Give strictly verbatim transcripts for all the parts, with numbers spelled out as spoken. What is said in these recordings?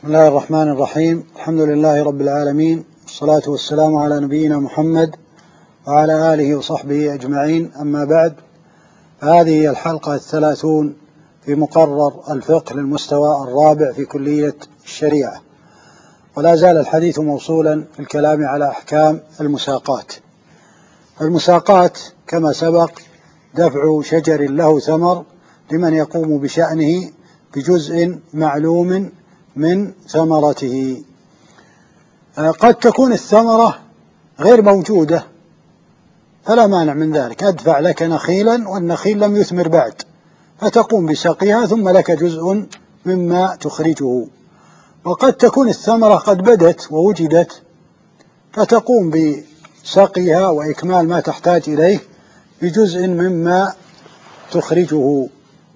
بسم الله الرحمن الرحيم. الحمد لله رب العالمين، والصلاة والسلام على نبينا محمد وعلى آله وصحبه أجمعين. أما بعد، هذه هي الحلقة الثلاثون في مقرر الفقه للمستوى الرابع في كلية الشريعة، ولا زال الحديث موصولا في الكلام على أحكام المساقات. المساقات كما سبق دفع شجر له ثمر لمن يقوم بشأنه بجزء معلوم من ثمرته. قد تكون الثمرة غير موجودة فلا مانع من ذلك، أدفع لك نخيلا والنخيل لم يثمر بعد، فتقوم بسقيها ثم لك جزء مما تخرجه. وقد تكون الثمرة قد بدت ووجدت فتقوم بسقيها وإكمال ما تحتاج إليه بجزء مما تخرجه.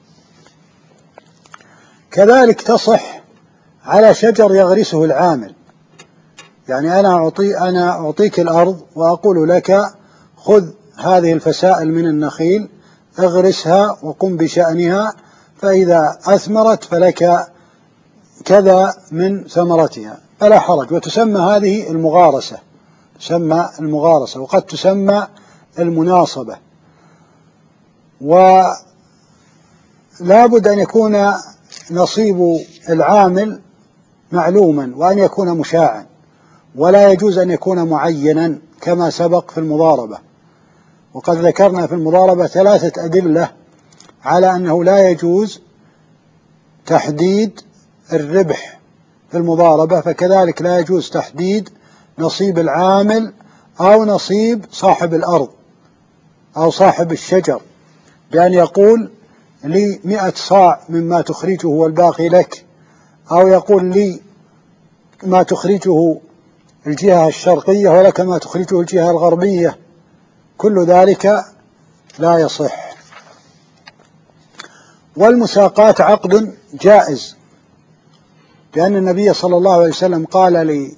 كذلك تصح على شجر يغرسه العامل، يعني أنا أعطي أنا أعطيك الأرض وأقول لك خذ هذه الفسائل من النخيل اغرسها وقم بشأنها، فإذا أثمرت فلك كذا من ثمرتها فلا حرج. وتسمى هذه المغارسة، تسمى المغارسة، وقد تسمى المناصبة. ولا بد أن يكون نصيب العامل معلوما وأن يكون مشاعا، ولا يجوز أن يكون معينا كما سبق في المضاربة. وقد ذكرنا في المضاربة ثلاثة أدلة على أنه لا يجوز تحديد الربح في المضاربة، فكذلك لا يجوز تحديد نصيب العامل أو نصيب صاحب الأرض أو صاحب الشجر، بأن يقول لي مئة صاع مما تخرجه والباقي لك، أو يقول لي ما تخرجه الجهة الشرقية ولك ما تخرجه الجهة الغربية. كل ذلك لا يصح. والمساقات عقد جائز، لأن النبي صلى الله عليه وسلم قال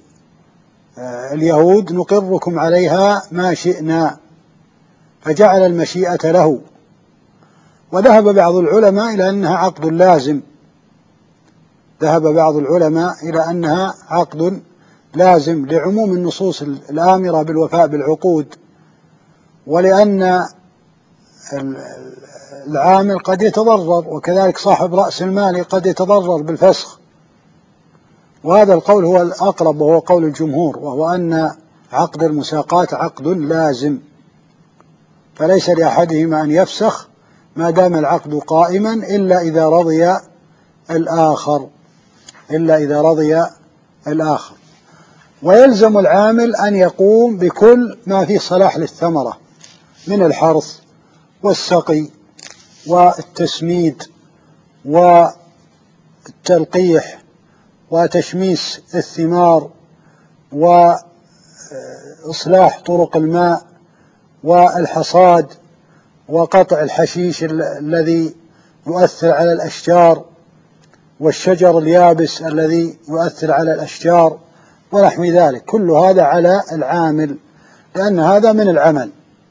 لليهود نقركم عليها ما شئنا، فجعل المشيئة له. وذهب بعض العلماء إلى أنها عقد لازم، ذهب بعض العلماء إلى أنها عقد لازم لعموم النصوص الآمرة بالوفاء بالعقود، ولأن العامل قد يتضرر، وكذلك صاحب رأس المال قد يتضرر بالفسخ. وهذا القول هو الأقرب وهو قول الجمهور، وهو أن عقد المساقات عقد لازم، فليس لأحدهما أن يفسخ ما دام العقد قائما إلا إذا رضي الآخر إلا إذا رضي الآخر. ويلزم العامل أن يقوم بكل ما فيه صلاح للثمرة من الحرث والسقي والتسميد والتلقيح وتشميس الثمار وإصلاح طرق الماء والحصاد وقطع الحشيش الذي يؤثر على الأشجار والشجر اليابس الذي يؤثر على الأشجار ونحو ذلك. كل هذا على العامل لأن هذا من العمل.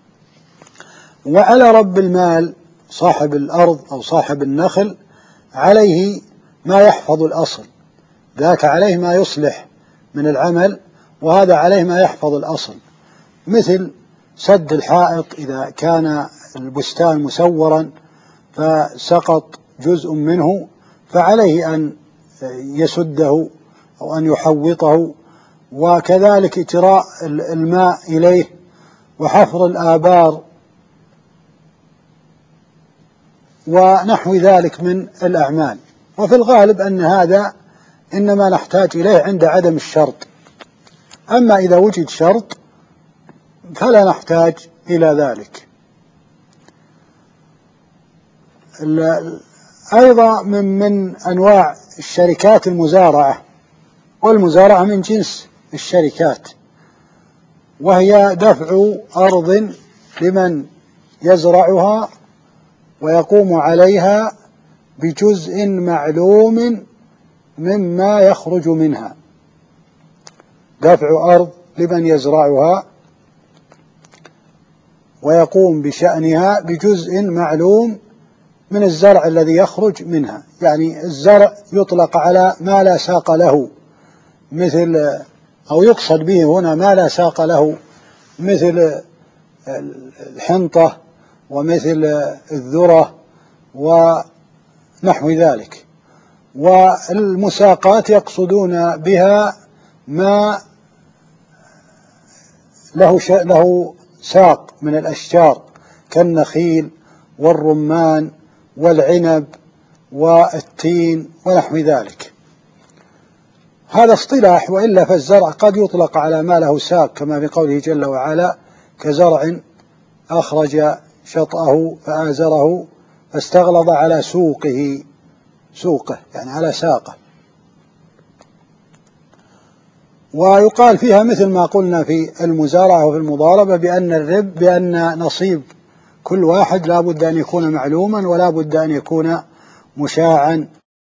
وعلى رب المال صاحب الأرض أو صاحب النخل عليه ما يحفظ الأصل، ذاك عليه ما يصلح من العمل، وهذا عليه ما يحفظ الأصل، مثل سد الحائط إذا كان البستان مسورا فسقط جزء منه فعليه أن يسده أو أن يحوطه، وكذلك إجراء الماء إليه وحفر الآبار ونحو ذلك من الأعمال. وفي الغالب أن هذا إنما نحتاج إليه عند عدم الشرط، أما إذا وجد شرط فلا نحتاج إلى ذلك. أيضا من, من أنواع الشركات المزارعة، والمزارعة من جنس الشركات، وهي دفع أرض لمن يزرعها ويقوم عليها بجزء معلوم مما يخرج منها. دفع أرض لمن يزرعها ويقوم بشأنها بجزء معلوم من الزرع الذي يخرج منها. يعني الزرع يطلق على ما لا ساق له، مثل أو يقصد به هنا ما لا ساق له، مثل الحنطة ومثل الذرة ونحو ذلك. والمساقات يقصدون بها ما له له ساق من الأشجار كالنخيل والرمان والعنب والتين ونحو ذلك. هذا اصطلاح، وإلا فالزرع قد يطلق على ما له ساق، كما في قوله جل وعلا: كزرع أخرج شطأه فآزره فاستغلظ على سوقه، سوقه يعني على ساقه. ويقال فيها مثل ما قلنا في المزارعة وفي المضاربة بأن الرب بأن نصيب كل واحد لا بد أن يكون معلوما ولا بد أن يكون مشاعا.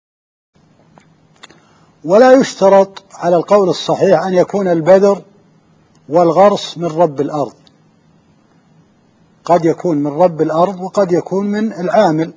ولا يشترط على القول الصحيح أن يكون البذر والغرس من رب الأرض، قد يكون من رب الأرض وقد يكون من العامل،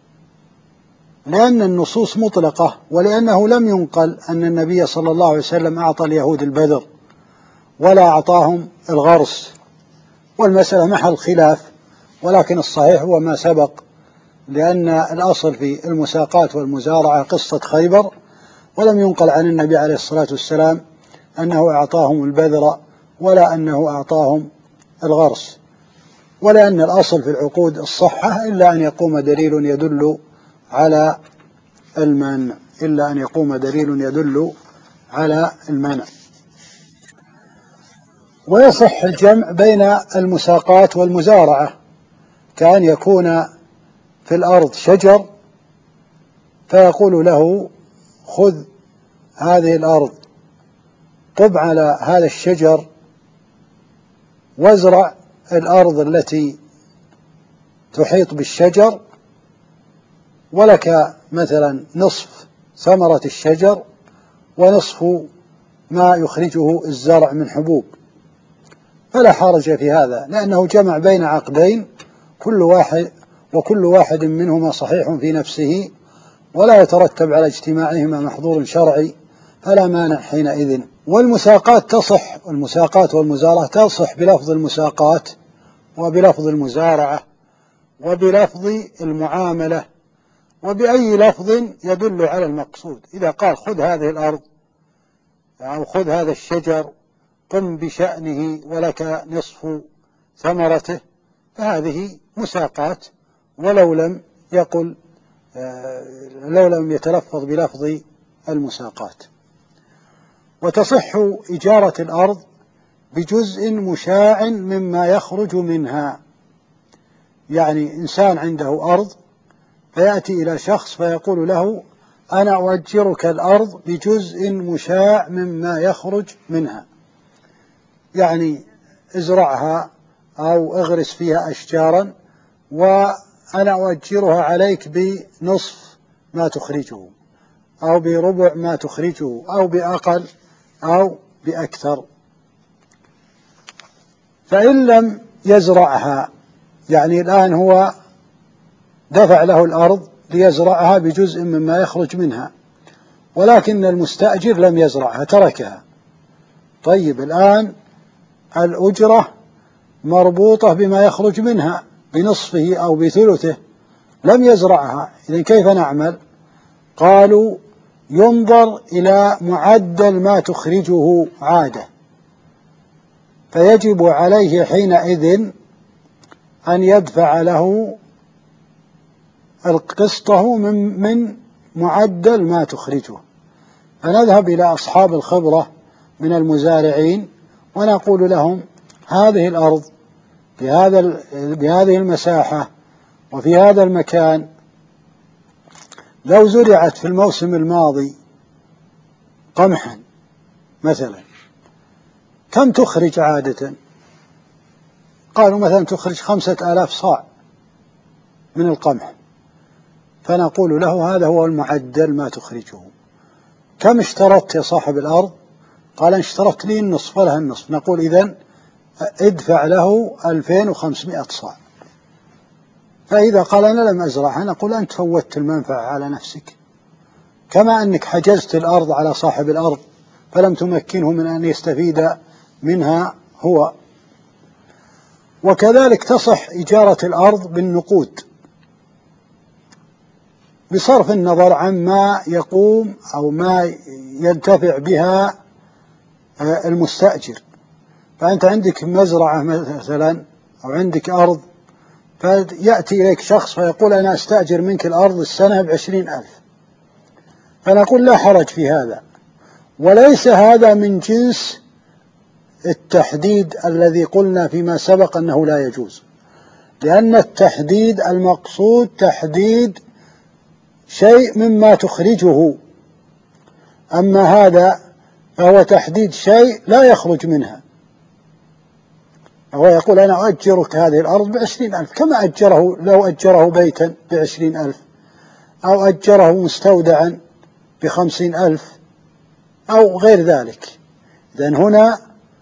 لأن النصوص مطلقة، ولأنه لم ينقل أن النبي صلى الله عليه وسلم أعطى اليهود البذر ولا أعطاهم الغرس، والمسألة محل خلاف، ولكن الصحيح هو ما سبق، لأن الأصل في المساقات والمزارعة قصة خيبر، ولم ينقل عن النبي عليه الصلاة والسلام أنه أعطاهم البذر ولا أنه أعطاهم الغرس، ولأن الأصل في العقود الصحة إلا أن يقوم دليل يدل على المنع، إلا أن يقوم دليل يدل على المنع. ويصح الجمع بين المساقات والمزارعة، كأن يكون في الأرض شجر فيقول له: خذ هذه الأرض، طب على هذا الشجر وازرع الأرض التي تحيط بالشجر، ولك مثلا نصف ثمرة الشجر ونصف ما يخرجه الزرع من حبوب، فلا حرج في هذا، لأنه جمع بين عقدين كل واحد وكل واحد منهما صحيح في نفسه، ولا يترتب على اجتماعهما محظور شرعي، فلا مانع حينئذ. والمساقات تصح، المساقات والمزارعة تصح بلفظ المساقات وبلفظ المزارعة وبلفظ المعاملة وبأي لفظ يدل على المقصود. إذا قال: خذ هذه الأرض أو خذ هذا الشجر قم بشأنه ولك نصف ثمرته، فهذه مساقات، ولو لم يقل لو لم يتلفظ بلفظ المساقات. وتصح إجارة الأرض بجزء مشاع مما يخرج منها، يعني إنسان عنده أرض فيأتي إلى شخص فيقول له: أنا أؤجرك الأرض بجزء مشاع مما يخرج منها، يعني ازرعها أو اغرس فيها أشجارا وأنا أؤجرها عليك بنصف ما تخرجه أو بربع ما تخرجه أو بأقل أو بأكثر. فإن لم يزرعها، يعني الآن هو دفع له الأرض ليزرعها بجزء مما يخرج منها، ولكن المستأجر لم يزرعها، تركها. طيب الآن الأجرة مربوطة بما يخرج منها بنصفه أو بثلثه، لم يزرعها، إذن كيف نعمل؟ قالوا: ينظر إلى معدل ما تخرجه عادة، فيجب عليه حينئذ أن يدفع له قسطه من, من معدل ما تخرجه. فنذهب إلى أصحاب الخبرة من المزارعين ونقول لهم: هذه الأرض بهذا بهذه المساحة وفي هذا المكان لو زرعت في الموسم الماضي قمحا مثلا كم تخرج عادة؟ قالوا مثلا تخرج خمسة آلاف صاع من القمح، فنقول له: هذا هو المعدل ما تخرجه. كم اشترطت يا صاحب الأرض؟ قال: اشترطت لي النصف ولها النصف. نقول: إذن ادفع له ألفين وخمسمائة صاع. فإذا قال أنا لم أزرعها نقول أنت فوتت المنفعة على نفسك، كما أنك حجزت الأرض على صاحب الأرض فلم تمكنه من أن يستفيد منها هو. وكذلك تصح إجارة الأرض بالنقود بصرف النظر عما يقوم أو ما ينتفع بها المستأجر. فأنت عندك مزرعة مثلا أو عندك أرض، فيأتي إليك شخص فيقول أنا أستأجر منك الأرض السنة بعشرين ألف، فنقول لا حرج في هذا، وليس هذا من جنس التحديد الذي قلنا فيما سبق أنه لا يجوز، لأن التحديد المقصود تحديد شيء مما تخرجه، أما هذا فهو تحديد شيء لا يخرج منها. هو يقول أنا أؤجرك هذه الأرض بعشرين ألف، كما أجره لو أجره بيتا بعشرين ألف أو أجره مستودعا بخمسين ألف أو غير ذلك. إذن هنا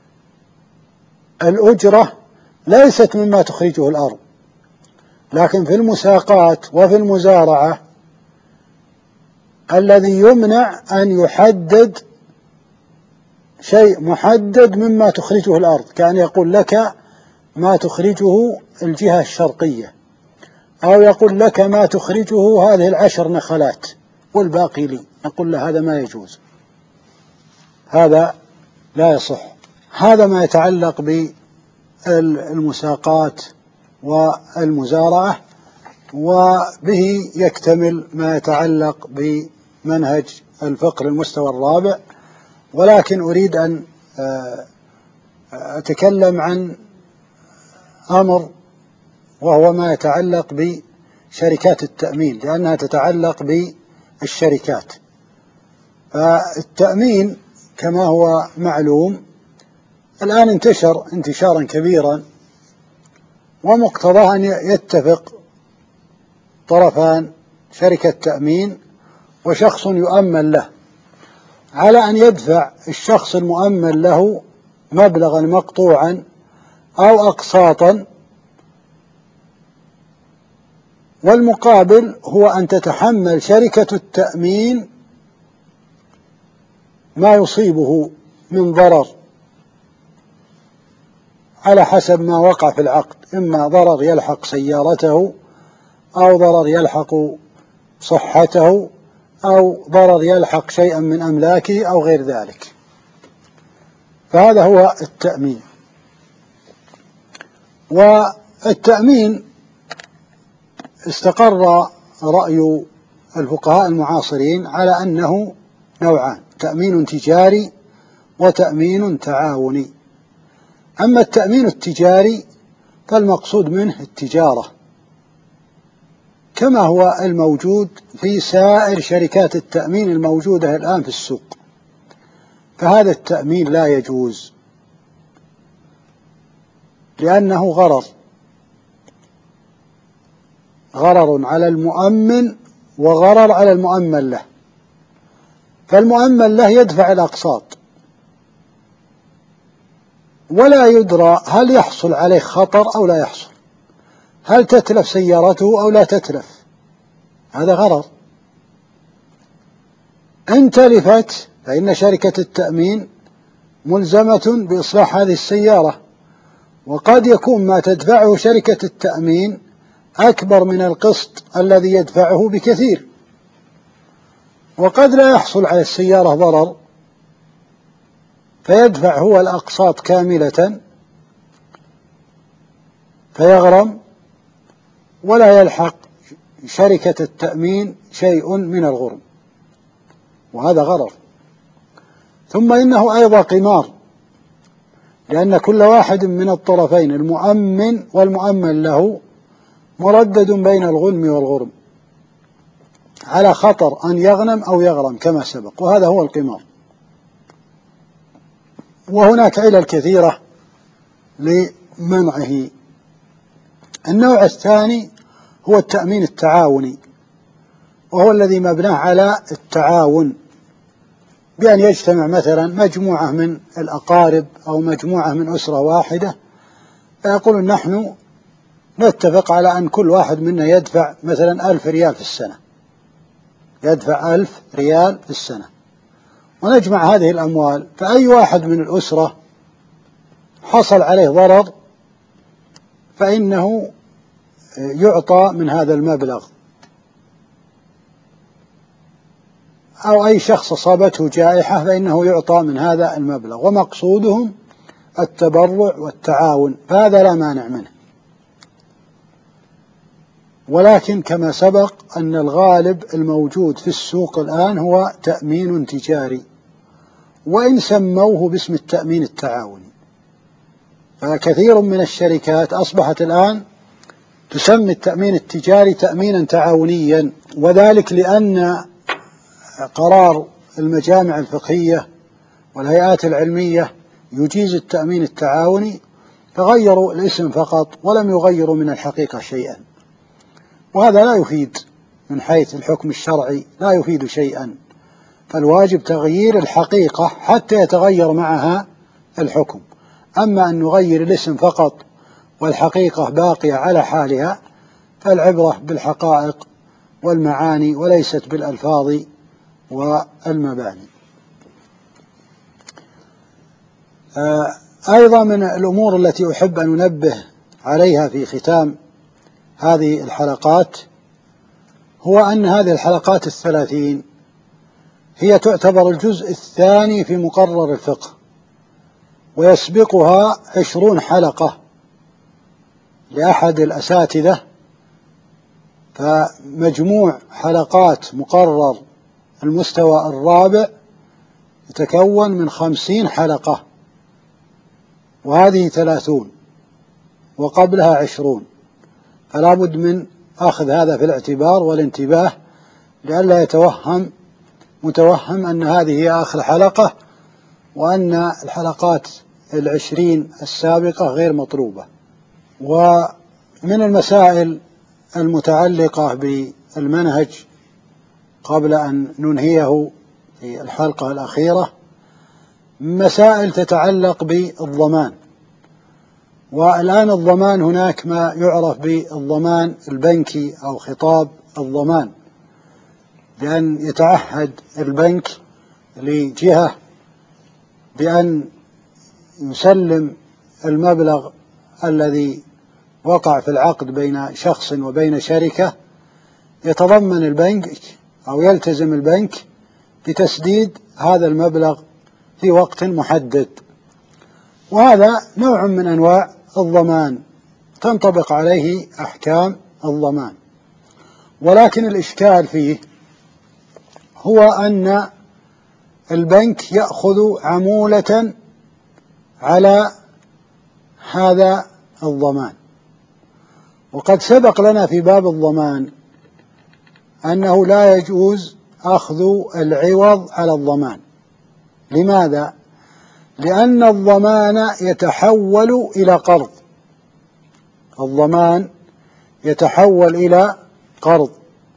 الأجرة ليست مما تخرجه الأرض، لكن في المساقات وفي المزارعة الذي يمنع أن يحدد شيء محدد مما تخرجه الأرض، كأن يقول لك ما تخرجه الجهة الشرقية، أو يقول لك ما تخرجه هذه العشر نخلات والباقي لي، نقول له هذا ما يجوز، هذا لا يصح. هذا ما يتعلق بالمساقات والمزارعة، وبه يكتمل ما يتعلق بمنهج الفقه المستوى الرابع. ولكن أريد أن أتكلم عن أمر وهو ما يتعلق بشركات التأمين، لأنها تتعلق بالشركات. فالتأمين كما هو معلوم الآن انتشر انتشارا كبيرا، ومقتضاه أن يتفق طرفان شركة تأمين وشخص يؤمن له على أن يدفع الشخص المؤمن له مبلغا مقطوعا أو أقساطا، والمقابل هو أن تتحمل شركة التأمين ما يصيبه من ضرر على حسب ما وقع في العقد، إما ضرر يلحق سيارته أو ضرر يلحق صحته أو ضرر يلحق شيئا من أملاكه أو غير ذلك. فهذا هو التأمين. والتأمين استقر رأي الفقهاء المعاصرين على أنه نوعان: تأمين تجاري وتأمين تعاوني. أما التأمين التجاري فالمقصود منه التجارة كما هو الموجود في سائر شركات التأمين الموجودة الآن في السوق، فهذا التأمين لا يجوز لأنه غرر غرر على المؤمن وغرر على المؤمن له. فالمؤمن له يدفع الأقساط ولا يدرى هل يحصل عليه خطر أو لا يحصل، هل تتلف سيارته أو لا تتلف، هذا غرر. إن تلفت فإن شركة التأمين ملزمة بإصلاح هذه السيارة، وقد يكون ما تدفعه شركة التأمين أكبر من القسط الذي يدفعه بكثير، وقد لا يحصل على السيارة ضرر فيدفع هو الأقساط كاملة فيغرم ولا يلحق شركة التأمين شيء من الغرم، وهذا غرر. ثم إنه أيضا قمار، لأن كل واحد من الطرفين المؤمن والمؤمن له مردد بين الغنم والغرم على خطر أن يغنم أو يغرم كما سبق، وهذا هو القمار. وهناك علل كثيرة لمنعه. النوع الثاني هو التأمين التعاوني، وهو الذي مبناه على التعاون، بأن يجتمع مثلا مجموعة من الأقارب أو مجموعة من أسرة واحدة فيقولون نحن نتفق على أن كل واحد منا يدفع مثلا ألف ريال في السنة، يدفع ألف ريال في السنة، ونجمع هذه الأموال، فأي واحد من الأسرة حصل عليه ضرر فإنه يعطى من هذا المبلغ، أو أي شخص أصابته جائحة فإنه يعطى من هذا المبلغ، ومقصودهم التبرع والتعاون، فهذا لا مانع منه. ولكن كما سبق أن الغالب الموجود في السوق الآن هو تأمين تجاري، وإن سموه باسم التأمين التعاوني، فكثير من الشركات أصبحت الآن تسمي التأمين التجاري تأمينا تعاونيا، وذلك لأن قرار المجامع الفقهية والهيئات العلمية يجيز التأمين التعاوني، فغيروا الاسم فقط ولم يغيروا من الحقيقة شيئا، وهذا لا يفيد من حيث الحكم الشرعي، لا يفيد شيئا، فالواجب تغيير الحقيقة حتى يتغير معها الحكم. أما أن نغير الاسم فقط والحقيقة باقية على حالها، فالعبرة بالحقائق والمعاني وليست بالألفاظ والمباني. أيضا من الأمور التي أحب أن أنبه عليها في ختام هذه الحلقات هو أن هذه الحلقات الثلاثين هي تعتبر الجزء الثاني في مقرر الفقه، ويسبقها عشرون حلقة لأحد الأساتذة، فمجموع حلقات مقرر المستوى الرابع يتكون من خمسين حلقة، وهذه ثلاثون وقبلها عشرون، فلا بد من أخذ هذا في الاعتبار والانتباه لئلا يتوهم متوهم أن هذه هي آخر حلقة وأن الحلقات العشرين السابقة غير مطلوبة. ومن المسائل المتعلقة بالمنهج قبل أن ننهيه في الحلقة الأخيرة مسائل تتعلق بالضمان. والآن الضمان هناك ما يعرف بالضمان البنكي أو خطاب الضمان، بأن يتعهد البنك لجهة بأن يسلم المبلغ الذي وقع في العقد بين شخص وبين شركة، يتضمن البنك أو يلتزم البنك بتسديد هذا المبلغ في وقت محدد، وهذا نوع من أنواع الضمان تنطبق عليه أحكام الضمان. ولكن الإشكال فيه هو أن البنك يأخذ عمولة على هذا الضمان، وقد سبق لنا في باب الضمان أنه لا يجوز أخذ العوض على الضمان. لماذا؟ لأن الضمان يتحول إلى قرض، الضمان يتحول إلى قرض،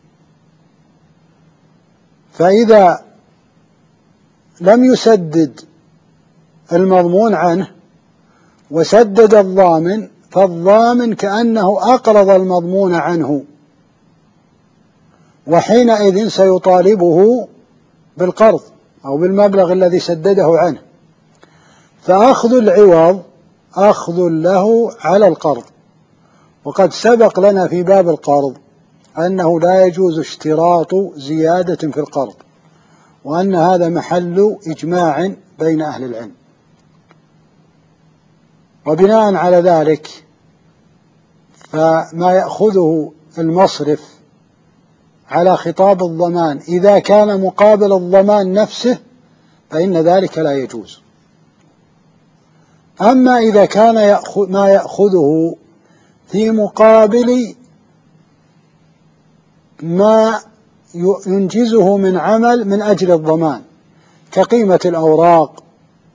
فإذا لم يسدد المضمون عنه وسدد الضامن، فالضامن كأنه أقرض المضمون عنه، وحينئذ سيطالبه بالقرض أو بالمبلغ الذي سدده عنه، فأخذ العوض أخذ له على القرض. وقد سبق لنا في باب القرض أنه لا يجوز اشتراط زيادة في القرض، وأن هذا محل إجماع بين أهل العلم. وبناء على ذلك فما يأخذه المصرف على خطاب الضمان إذا كان مقابل الضمان نفسه فإن ذلك لا يجوز. أما إذا كان يأخذ ما يأخذه في مقابل ما ينجزه من عمل من أجل الضمان كقيمة الأوراق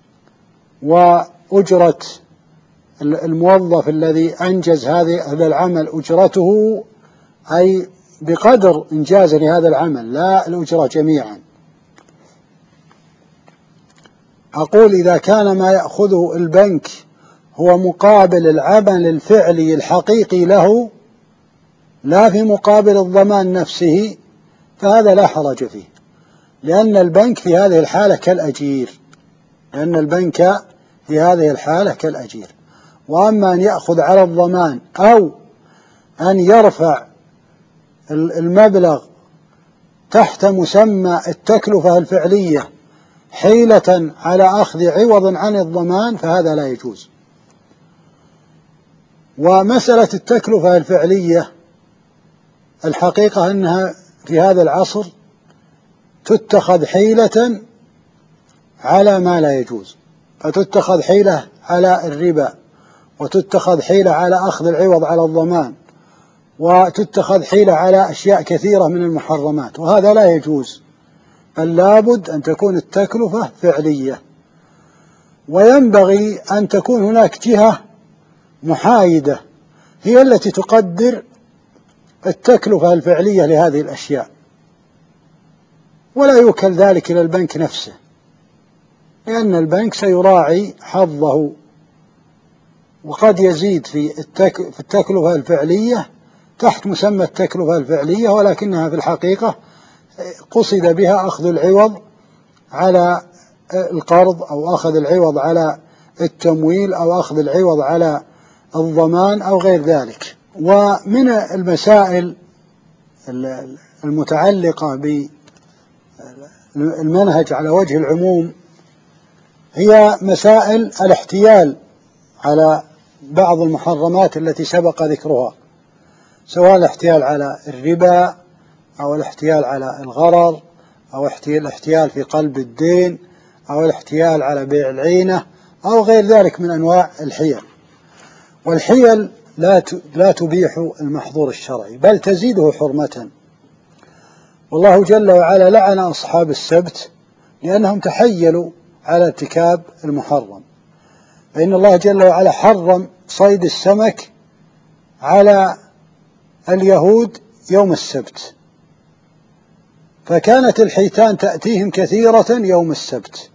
وأجرة الموظف الذي أنجز هذا العمل، أجرته أي بقدر إنجاز لهذا العمل لا الأجرة جميعا. أقول إذا كان ما يأخذه البنك هو مقابل العمل الفعلي الحقيقي له لا في مقابل الضمان نفسه، فهذا لا حرج فيه، لأن البنك في هذه الحالة كالأجير لأن البنك في هذه الحالة كالأجير. وأما أن يأخذ على الضمان أو أن يرفع المبلغ تحت مسمى التكلفة الفعلية حيلة على أخذ عوض عن الضمان، فهذا لا يجوز. ومسألة التكلفة الفعلية الحقيقة أنها في هذا العصر تتخذ حيلة على ما لا يجوز، فتتخذ حيلة على الربا، وتتخذ حيلة على أخذ العوض على الضمان، وتتخذ حيلة على أشياء كثيرة من المحرمات، وهذا لا يجوز، بل لابد أن تكون التكلفة فعلية. وينبغي أن تكون هناك جهة محايدة هي التي تقدر التكلفة الفعلية لهذه الأشياء، ولا يوكل ذلك إلى البنك نفسه، لأن البنك سيراعي حظه، وقد يزيد في التكلفة الفعلية تحت مسمى التكلفة الفعلية، ولكنها في الحقيقة قصد بها أخذ العوض على القرض، أو أخذ العوض على التمويل، أو أخذ العوض على الضمان، أو غير ذلك. ومن المسائل المتعلقة بالمنهج على وجه العموم هي مسائل الاحتيال على بعض المحرمات التي سبق ذكرها، سواء الاحتيال على الربا، أو الاحتيال على الغرر، أو الاحتيال في قلب الدين، أو الاحتيال على بيع العينة، أو غير ذلك من أنواع الحيل. والحيل لا لا تبيح المحظور الشرعي، بل تزيده حرمة. والله جل وعلا لعن أصحاب السبت لأنهم تحيلوا على ارتكاب المحرم، فإن الله جل وعلا حرم صيد السمك على اليهود يوم السبت، فكانت الحيتان تأتيهم كثيرة يوم السبت،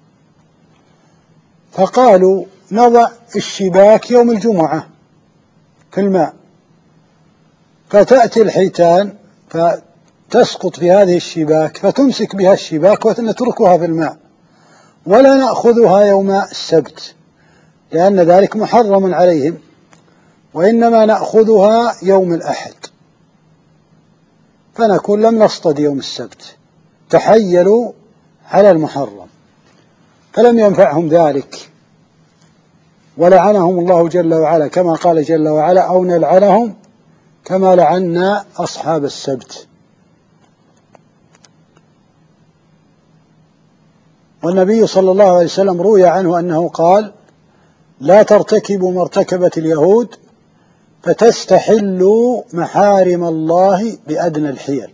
فقالوا نضع الشباك يوم الجمعة في الماء، فتأتي الحيتان فتسقط في هذه الشباك، فتمسك بها الشباك ونتركها في الماء ولا نأخذها يوم السبت، لأن ذلك محرم عليهم، وإنما نأخذها يوم الأحد، فنكون لم نصطد يوم السبت، تحيلوا على المحرم، فلم ينفعهم ذلك، ولعنهم الله جل وعلا كما قال جل وعلا: أو نلعنهم كما لعنا أصحاب السبت. والنبي صلى الله عليه وسلم روي عنه أنه قال: لا ترتكبوا ما ارتكبت اليهود فتستحلوا محارم الله بأدنى الحيل.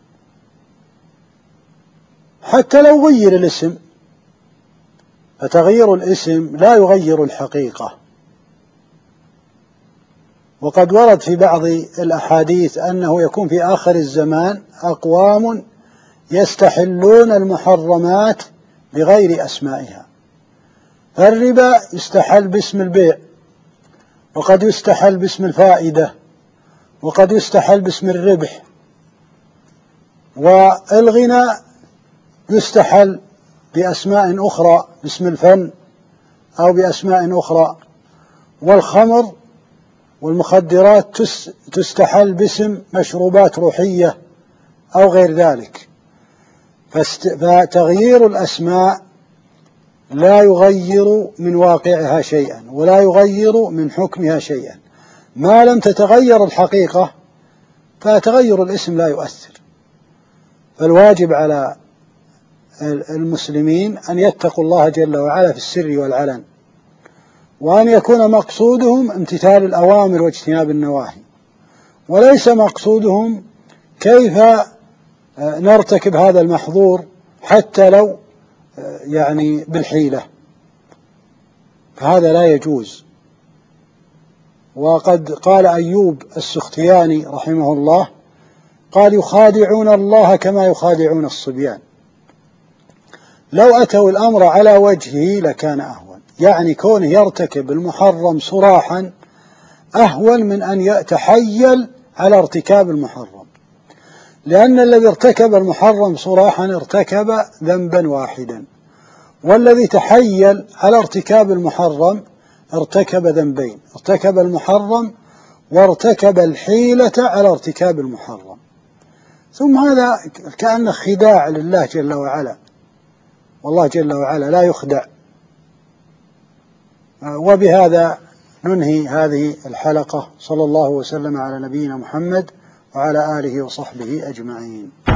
حتى لو غير الاسم، فتغيير الاسم لا يغير الحقيقة. وقد ورد في بعض الأحاديث أنه يكون في آخر الزمان أقوام يستحلون المحرمات بغير أسمائها، فالربا يستحل باسم البيع، وقد يستحل باسم الفائدة، وقد يستحل باسم الربح، والغنى يستحل بأسماء أخرى باسم الفن أو بأسماء أخرى، والخمر والمخدرات تستحل باسم مشروبات روحية أو غير ذلك. فتغيير الأسماء لا يغير من واقعها شيئا، ولا يغير من حكمها شيئا، ما لم تتغير الحقيقة، فتغير الاسم لا يؤثر. فالواجب على المسلمين أن يتقوا الله جل وعلا في السر والعلن، وأن يكون مقصودهم امتثال الأوامر واجتناب النواهي، وليس مقصودهم كيف نرتكب هذا المحظور حتى لو يعني بالحيلة، فهذا لا يجوز. وقد قال أيوب السختياني رحمه الله، قال: يخادعون الله كما يخادعون الصبيان، لو أتوا الأمر على وجهه لكان أهون. يعني كونه يرتكب المحرم صراحا أهون من أن يتحيل على ارتكاب المحرم، لأن الذي ارتكب المحرم صراحا ارتكب ذنبا واحدا، والذي تحيل على ارتكاب المحرم ارتكب ذنبين، ارتكب المحرم وارتكب الحيلة على ارتكاب المحرم. ثم هذا كأنه خداع لله جل وعلا، والله جل وعلا لا يخدع. وبهذا ننهي هذه الحلقة، صلى الله وسلم على نبينا محمد وعلى آله وصحبه أجمعين.